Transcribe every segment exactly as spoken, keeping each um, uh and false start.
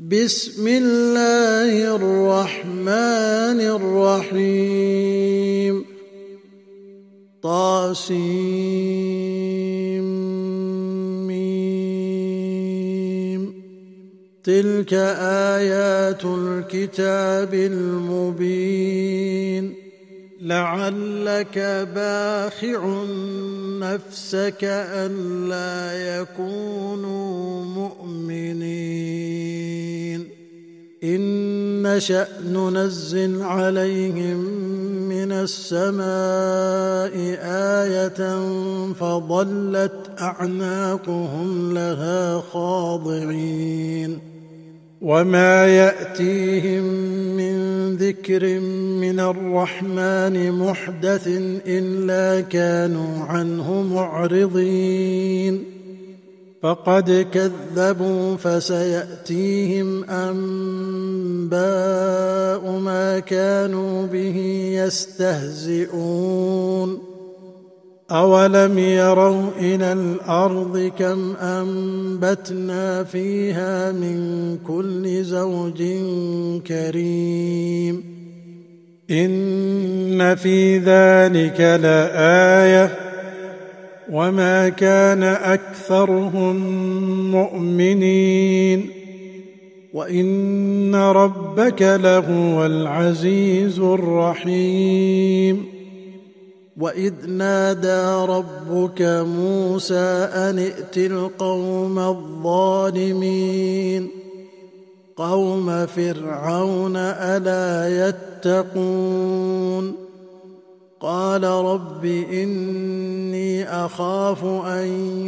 بسم الله الرحمن الرحيم. طاسيم. تلك آيات الكتاب المبين. لعلك باخع نفسك ألا يكونوا مؤمنين إن نشأ ننزل عليهم من السماء آية فظلت أعناقهم لها خاضعين وما يأتيهم من ذكر من الرحمن محدث إلا كانوا عنه معرضين فقد كذبوا فسيأتيهم أنباء ما كانوا به يستهزئون أولم يروا إلى الأرض كم أنبتنا فيها من كل زوج كريم إن في ذلك لآية وما كان أكثرهم مؤمنين وإن ربك لهو العزيز الرحيم. وإذ نادى ربك موسى أن ائت القوم الظالمين قوم فرعون ألا يتقون قال رب إني أخاف أن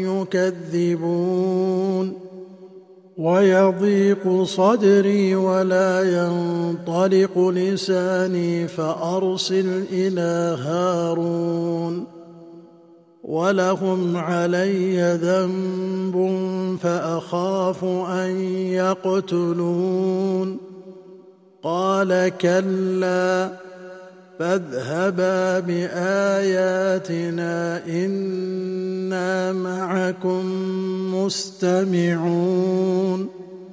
يكذبون ويضيق صدري ولا ينطلق لساني فأرسل إلى هارون ولهم علي ذنب فأخاف أن يقتلون قال كلا فاذهبا بآياتنا إنا معكم مستمعون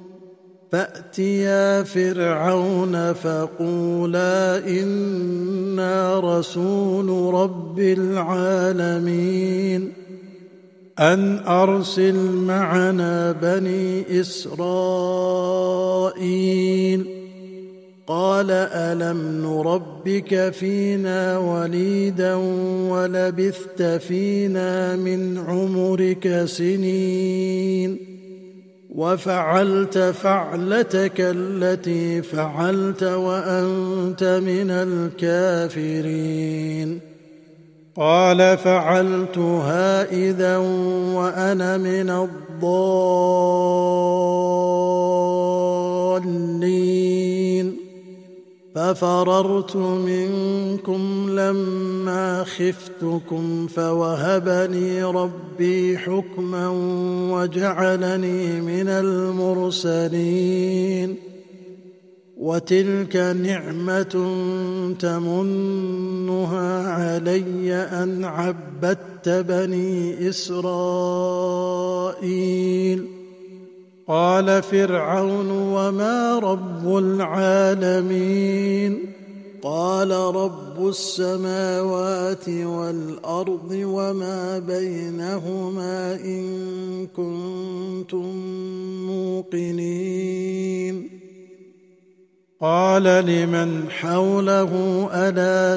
فأتيا فرعون فقولا إنا رسول رب العالمين أن أرسل معنا بني إسرائيل قال ألم نربك فينا وليدا ولبثت فينا من عمرك سنين وفعلت فعلتك التي فعلت وأنت من الكافرين قال فعلتها إذا وأنا من الضالين ففررت منكم لما خفتكم فوهبني ربي حكما وجعلني من المرسلين وتلك نعمة تمنها علي أن عبدت بني إسرائيل قال فرعون وما رب العالمين قال رب السماوات والأرض وما بينهما إن كنتم موقنين قال لمن حوله ألا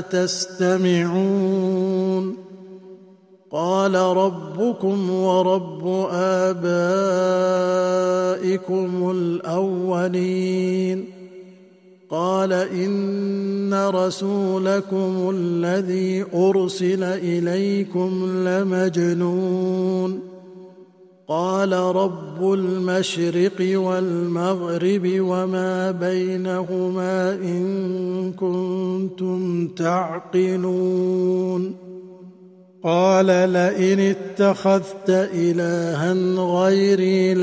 تستمعون قال ربكم ورب آبائكم الأولين قال إن رسولكم الذي أرسل إليكم لمجنون قال رب المشرق والمغرب وما بينهما إن كنتم تعقلون قال لئن اتخذت إلها غيري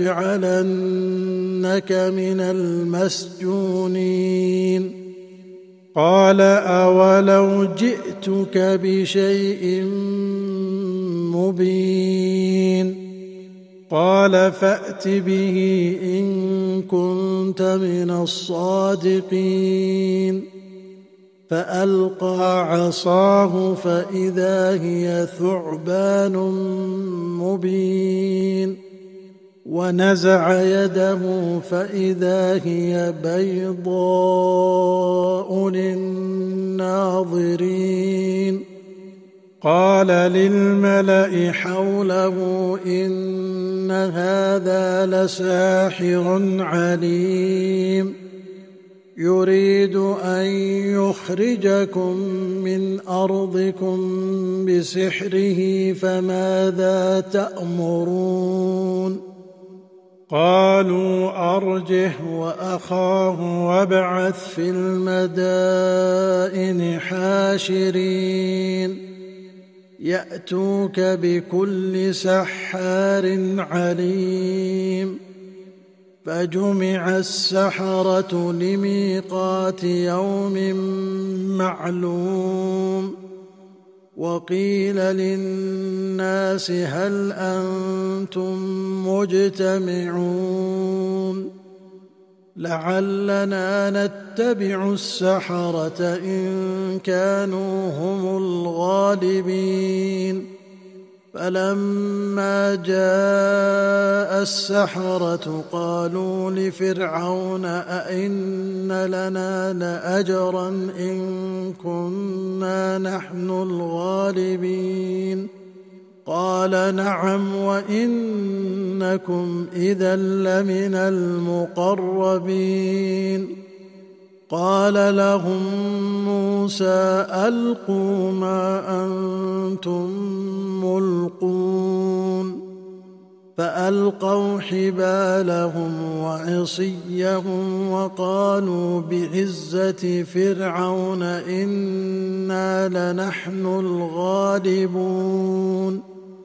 لأجعلنك من المسجونين قال أولو جئتك بشيء مبين قال فأت به إن كنت كنت من الصادقين فألقى عصاه فإذا هي ثعبان مبين ونزع يده فإذا هي بيضاء للناظرين قال للملأ حوله إن هذا لساحر عليم يريد أن يخرجكم من أرضكم بسحره فماذا تأمرون قالوا أرجه وأخاه وابعث في المدائن حاشرين يأتوك بكل سحار عليم فجمع السحرة لميقات يوم معلوم وقيل للناس هل أنتم مجتمعون لعلنا نتبع السحرة إن كانوا هم الغالبين فلما جاء السحرة قالوا لفرعون أئن لنا لأجرا إن كنا نحن الغالبين قال نعم وإنكم إذا لمن المقربين قال لهم موسى ألقوا ما أنتم ملقون فألقوا حبالهم وعصيهم وقالوا بعزة فرعون إنا لنحن الغالبون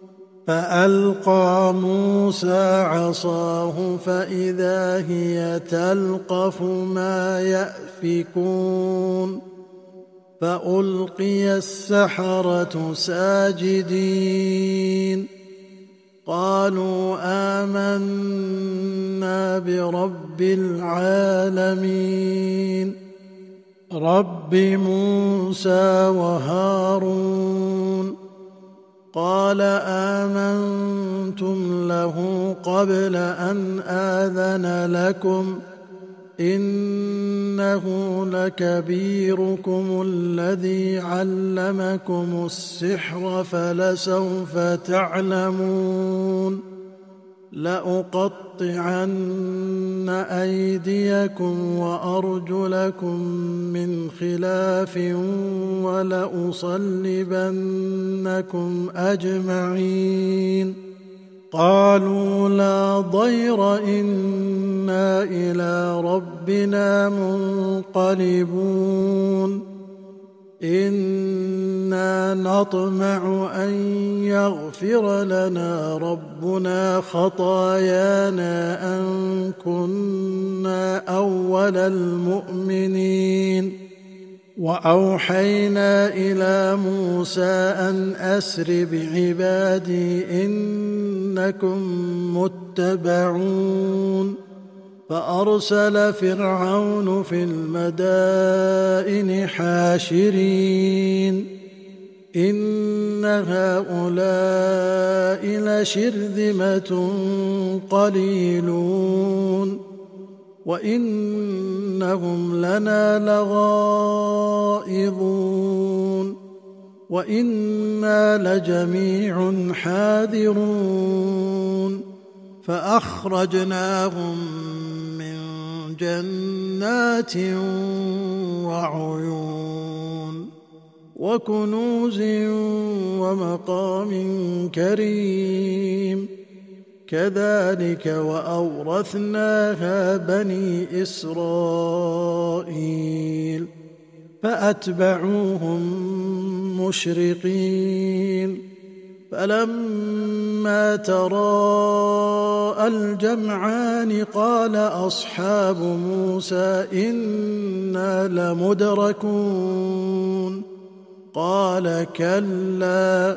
فألقى موسى عصاه فإذا هي تلقف ما يأفكون فألقي السحرة ساجدين قالوا آمنا برب العالمين رب موسى وهارون قال آمنتم له قبل أن آذن لكم إنه لكبيركم الذي علمكم السحر فلسوف تعلمون لأقطعن أيديكم وأرجلكم من خلاف ولأصلبنكم أجمعين قالوا لا ضير إنا إلى ربنا منقلبون إنا نطمع أن يغفر لنا ربنا خطايانا أن كنا أول المؤمنين وأوحينا إلى موسى أن أسر بعبادي إنكم متبعون فأرسل فرعون في المدائن حاشرين إن هؤلاء لشرذمة قليلون وإنهم لنا لغائظون وإنا لجميع حاذرون فأخرجناهم من جنات وعيون وكنوز ومقام كريم كذلك وأورثناها بني إسرائيل فأتبعوهم مشرقين فلما تراءى الجمعان قال أصحاب موسى إنا لمدركون قال كلا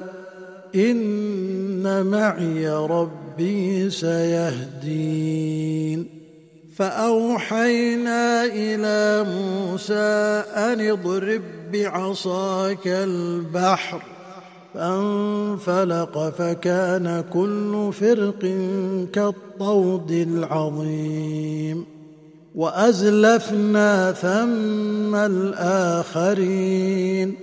إن معي ربي سيهدين فأوحينا إلى موسى أن اضرب بعصاك البحر فانفلق فكان كل فرق كالطود العظيم وأزلفنا ثم الآخرين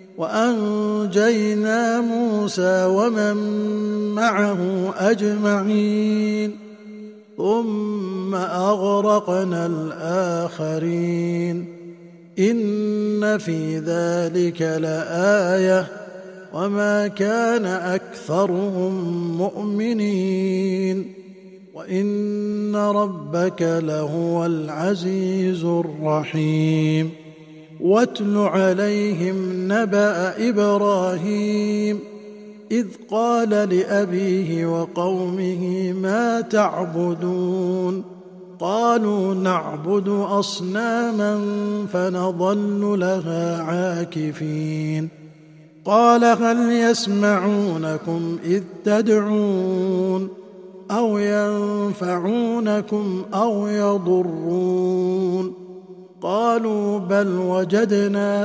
وأنجينا موسى ومن معه أجمعين ثم أغرقنا الآخرين إن في ذلك لآية وما كان أكثرهم مؤمنين وإن ربك لهو العزيز الرحيم واتل عليهم نبأ إبراهيم إذ قال لأبيه وقومه ما تعبدون قالوا نعبد أصناما فنظل لها عاكفين قال هل يسمعونكم إذ تدعون أو ينفعونكم أو يضرون قالوا بل وجدنا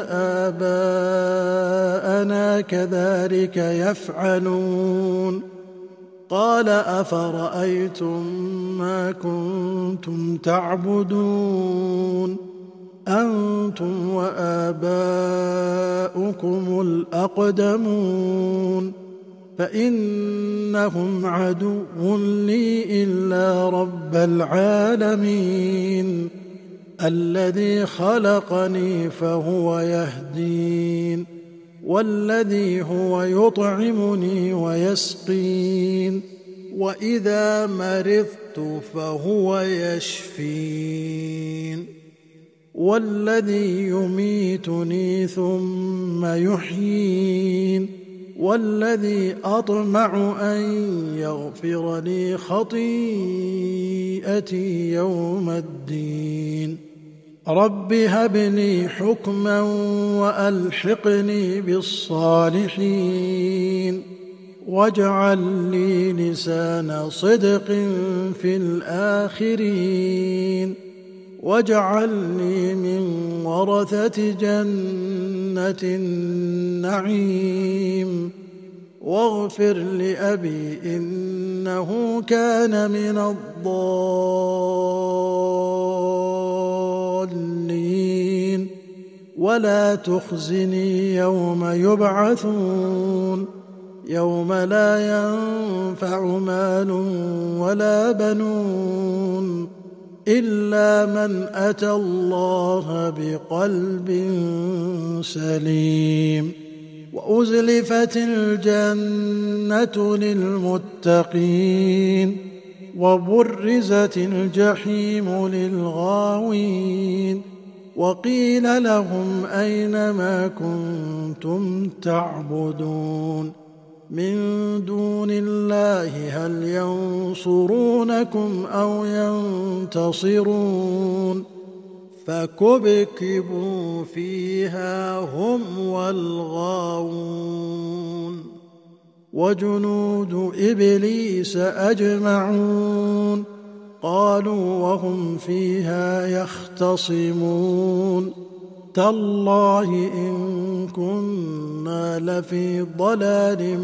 آباءنا كذلك يفعلون قال أفرأيتم ما كنتم تعبدون أنتم وآباؤكم الأقدمون فإنهم عدو لي إلا رب العالمين الذي خلقني فهو يهدين والذي هو يطعمني ويسقين وإذا مرضت فهو يشفين والذي يميتني ثم يحيين والذي أطمع أن يغفر لي خطيئتي يوم الدين رب هب لي حكما وألحقني بالصالحين واجعل لي لسان صدق في الآخرين واجعلني من ورثة جنة النعيم واغفر لأبي إنه كان من الضالين ولا تخزني يوم يبعثون يوم لا ينفع مال ولا بنون إلا من أتى الله بقلب سليم وأزلفت الجنة للمتقين وبرزت الجحيم للغاوين وقيل لهم أين ما كنتم تعبدون من دون الله هل ينصرونكم أو ينتصرون فكبكبوا فيها هم والغاوون وجنود إبليس أجمعون قالوا وهم فيها يختصمون تالله إن كنا لفي ضلال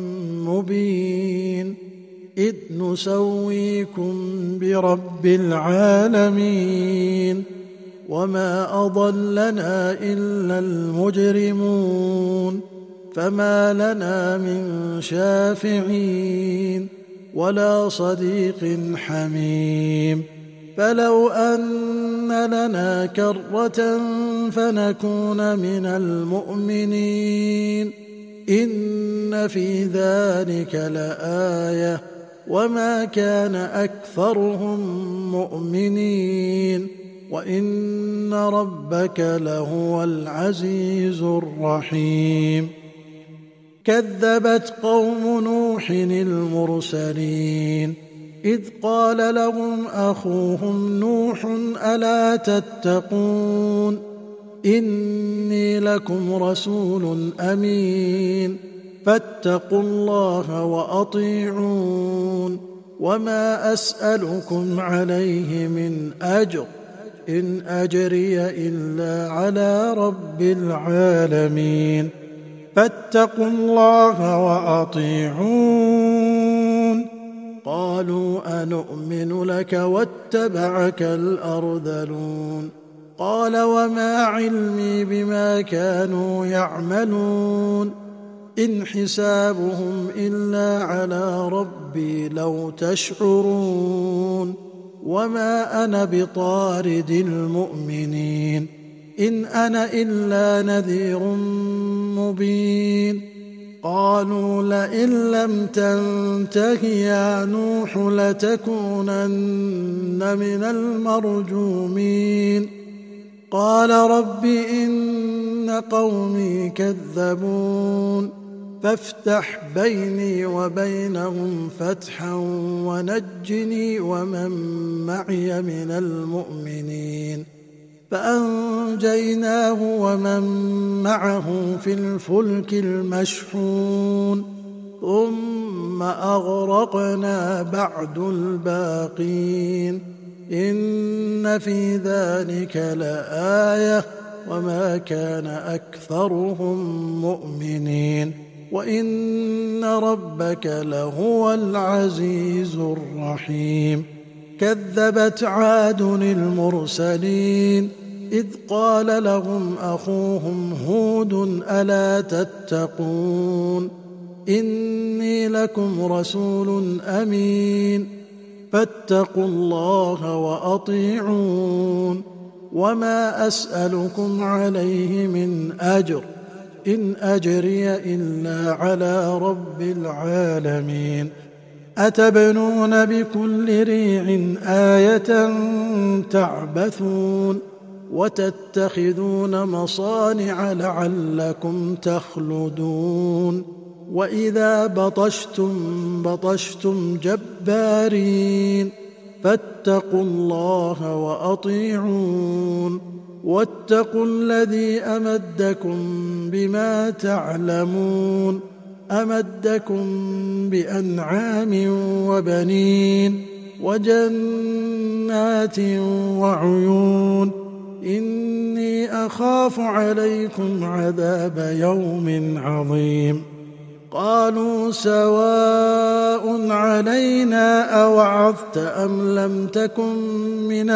مبين إذ نسويكم برب العالمين وما أضلنا إلا المجرمون فما لنا من شافعين ولا صديق حميم فلو أن لنا كرة فنكون من المؤمنين إن في ذلك لآية وما كان أكثرهم مؤمنين وإن ربك لهو العزيز الرحيم كذبت قوم نوح المرسلين إذ قال لهم أخوهم نوح ألا تتقون إني لكم رسول أمين فاتقوا الله وأطيعون وما أسألكم عليه من أجر إن أجري إلا على رب العالمين فاتقوا الله وأطيعون قالوا أنؤمن لك واتبعك الأرذلون قال وما علمي بما كانوا يعملون إن حسابهم إلا على ربي لو تشعرون وما أنا بطارد المؤمنين إن أنا إلا نذير مبين قالوا لئن لم تنته يا نوح لتكونن من المرجومين قال رب إن قومي كذبون فافتح بيني وبينهم فتحا ونجني ومن معي من المؤمنين فأنجيناه ومن معه في الفلك المشحون ثم أغرقنا بعد الباقين إن في ذلك لآية وما كان أكثرهم مؤمنين وإن ربك لهو العزيز الرحيم كذبت عاد المرسلين إذ قال لهم أخوهم هود ألا تتقون إني لكم رسول أمين فاتقوا الله وأطيعون وما أسألكم عليه من أجر إن أجري إلا على رب العالمين أتبنون بكل ريع آية تعبثون وتتخذون مصانع لعلكم تخلدون وإذا بطشتم بطشتم جبارين فاتقوا الله وأطيعون واتقوا الذي أمدكم بما تعلمون أمدكم بأنعام وبنين وجنات وعيون إني أخاف عليكم عذاب يوم عظيم قالوا سواء علينا أوعظت أم لم تكن من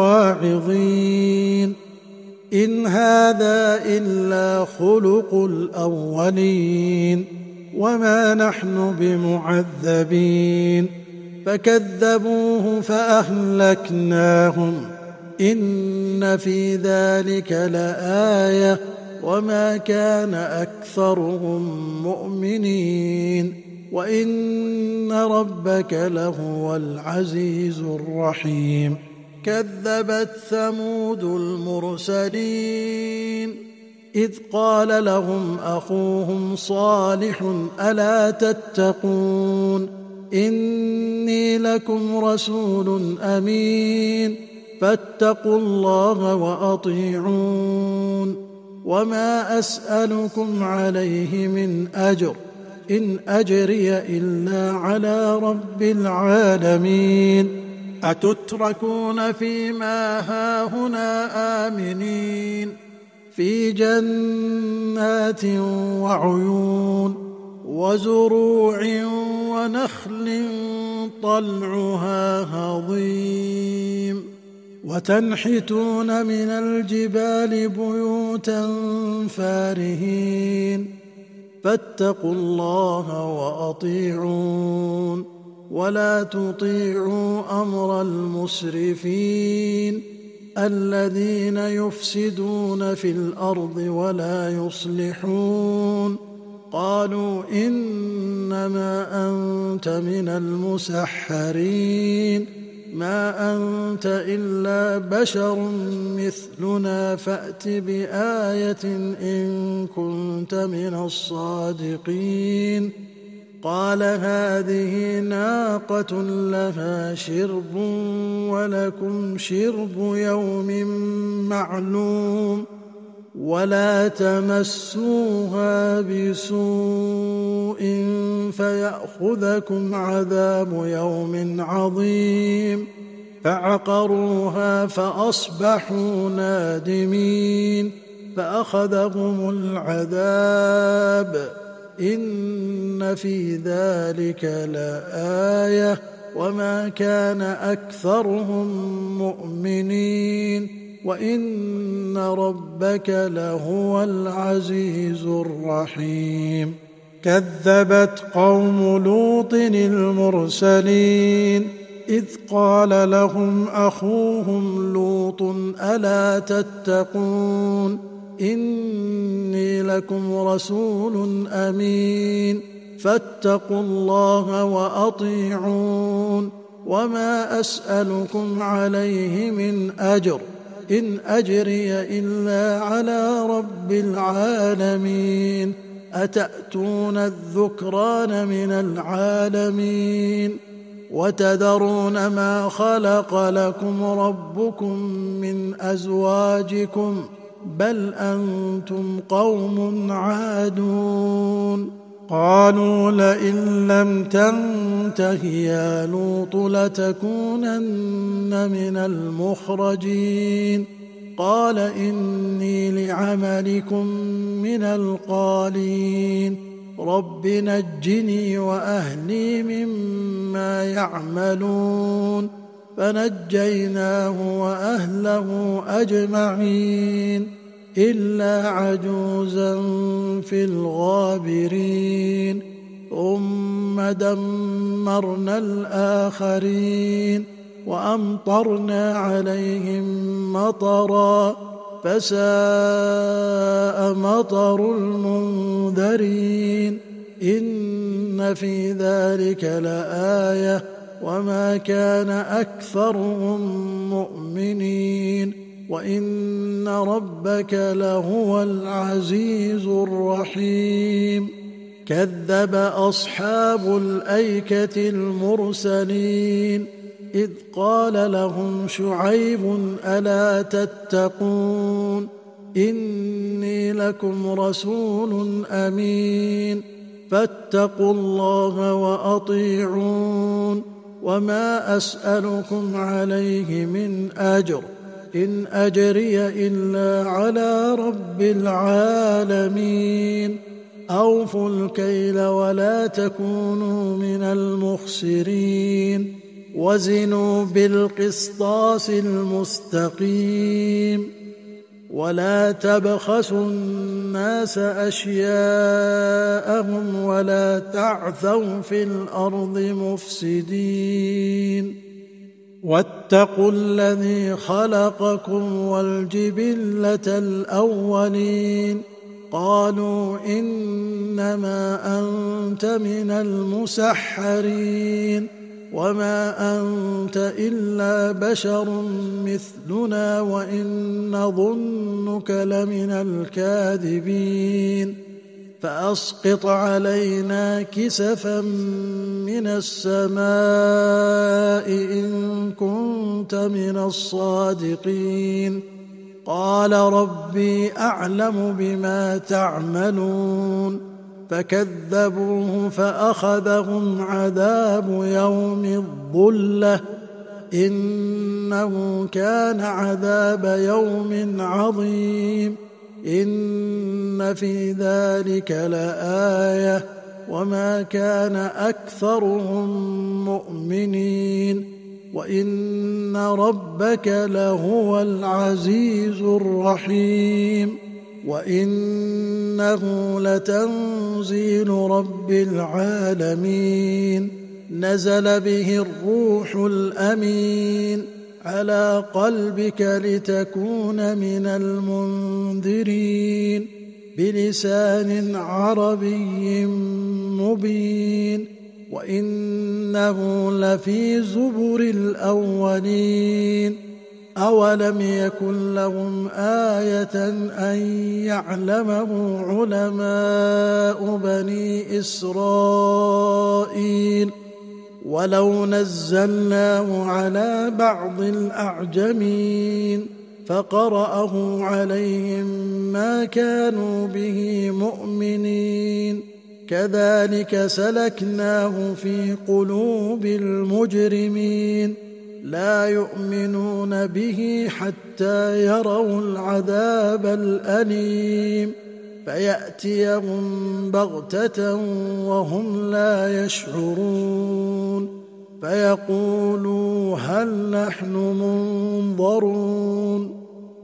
الواعظين إن هذا إلا خلق الأولين وما نحن بمعذبين فكذبوه فأهلكناهم إن في ذلك لآية وما كان أكثرهم مؤمنين وإن ربك لهو العزيز الرحيم كذبت ثمود المرسلين إذ قال لهم أخوهم صالح ألا تتقون إني لكم رسول أمين فاتقوا الله وأطيعون وما أسألكم عليه من أجر إن أجري إلا على رب العالمين أتتركون فيما هاهنا آمنين في جنات وعيون وزروع ونخل طلعها هضيم وتنحتون من الجبال بيوتا فارهين فاتقوا الله وأطيعون ولا تطيعوا أمر المسرفين الذين يفسدون في الأرض ولا يصلحون قالوا إنما أنت من المسحرين ما أنت إلا بشر مثلنا فأت بآية إن كنت من الصادقين قال هذه ناقة لها شرب ولكم شرب يوم معلوم ولا تمسوها بسوء فيأخذكم عذاب يوم عظيم فعقروها فأصبحوا نادمين فأخذهم العذاب إن في ذلك لآية وما كان أكثرهم مؤمنين وإن ربك لهو العزيز الرحيم. كذبت قوم لوط المرسلين إذ قال لهم أخوهم لوط ألا تتقون إني لكم رسول أمين فاتقوا الله وأطيعون وما أسألكم عليه من أجر إن أجري إلا على رب العالمين أتأتون الذكران من العالمين وتذرون ما خلق لكم ربكم من أزواجكم بل أنتم قوم عادون. قالوا لئن لم تنته يا لوط لتكونن من المخرجين قال إني لعملكم من القالين رب نجني وأهلي مما يعملون فنجيناه وأهله أجمعين إلا عجوزا في الغابرين ثم دمرنا الآخرين وأمطرنا عليهم مطرا فساء مطر المنذرين إن في ذلك لآية وما كان أكثرهم مؤمنين وإن ربك لهو العزيز الرحيم. كذب أصحاب الأيكة المرسلين إذ قال لهم شعيب ألا تتقون إني لكم رسول أمين فاتقوا الله وأطيعون وما أسألكم عليه من أجر إن أجري إلا على رب العالمين أوفوا الكيل ولا تكونوا من المخسرين وزنوا بالقسطاس المستقيم ولا تبخسوا الناس أشياءهم ولا تعثوا في الأرض مفسدين واتقوا الذي خلقكم والجبلة الأولين قالوا إنما أنت من المسحرين وما أنت إلا بشر مثلنا وإن نظنك لمن الكاذبين فأسقط علينا كسفا من السماء إن كنت من الصادقين قال ربي أعلم بما تعملون فكذبوه فأخذهم عذاب يوم الظلة إنه كان عذاب يوم عظيم إن في ذلك لآية وما كان أكثرهم مؤمنين وإن ربك لهو العزيز الرحيم وإنه لتنزيل رب العالمين نزل به الروح الأمين على قلبك لتكون من المنذرين بلسان عربي مبين وإنه لفي زبر الأولين أولم يكن لهم آية أن يعلمه علماء بني إسرائيل ولو نزلناه على بعض الأعجمين فقرأه عليهم ما كانوا به مؤمنين كذلك سلكناه في قلوب المجرمين لا يؤمنون به حتى يروا العذاب الأليم فيأتيهم بغتة وهم لا يشعرون فيقولوا هل نحن منظرون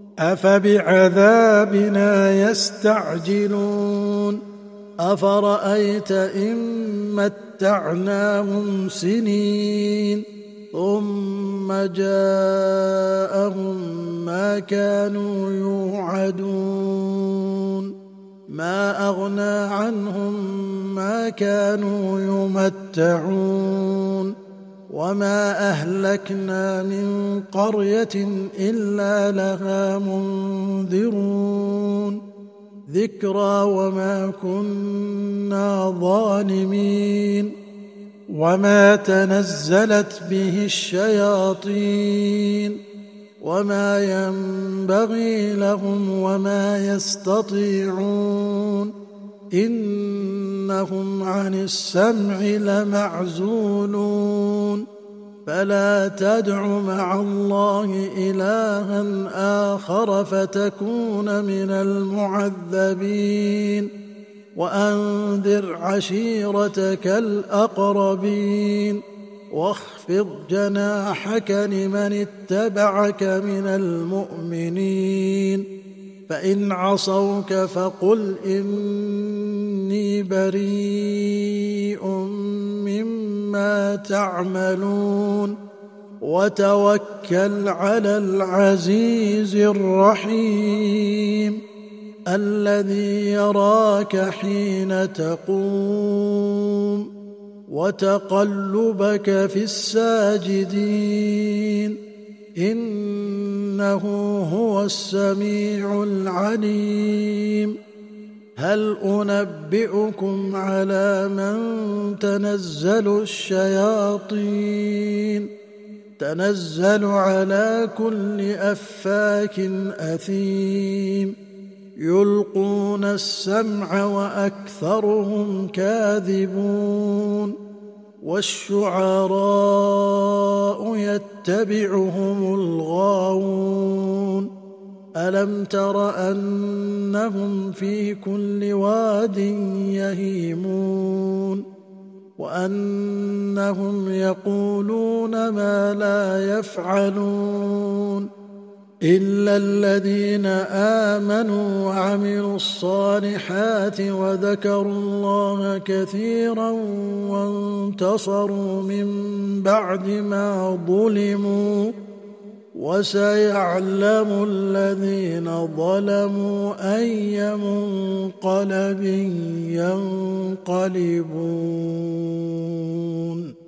أفبعذابنا يستعجلون أفرأيت إن متعناهم سنين ثم جاءهم ما كانوا يوعدون ما أغنى عنهم ما كانوا يمتعون وما أهلكنا من قرية إلا لها منذرون ذكرى وما كنا ظالمين وما تنزلت به الشياطين وما ينبغي لهم وما يستطيعون إنهم عن السمع لمعزولون فلا تدع مع الله إلها آخر فتكون من المعذبين وأنذر عشيرتك الأقربين واخفض جناحك لمن اتبعك من المؤمنين فإن عصوك فقل إني بريء مما تعملون وتوكل على العزيز الرحيم الذي يراك حين تقوم وتقلبك في الساجدين إنه هو السميع العليم هل أنبئكم على من تنزل الشياطين تنزل على كل أفاك أثيم يلقون السمع وأكثرهم كاذبون والشعراء يتبعهم الغاوون ألم تر أنهم في كل واد يهيمون وأنهم يقولون ما لا يفعلون إلا الذين آمنوا وعملوا الصالحات وذكروا الله كثيرا وانتصروا من بعد ما ظلموا وسيعلم الذين ظلموا أي منقلب ينقلبون.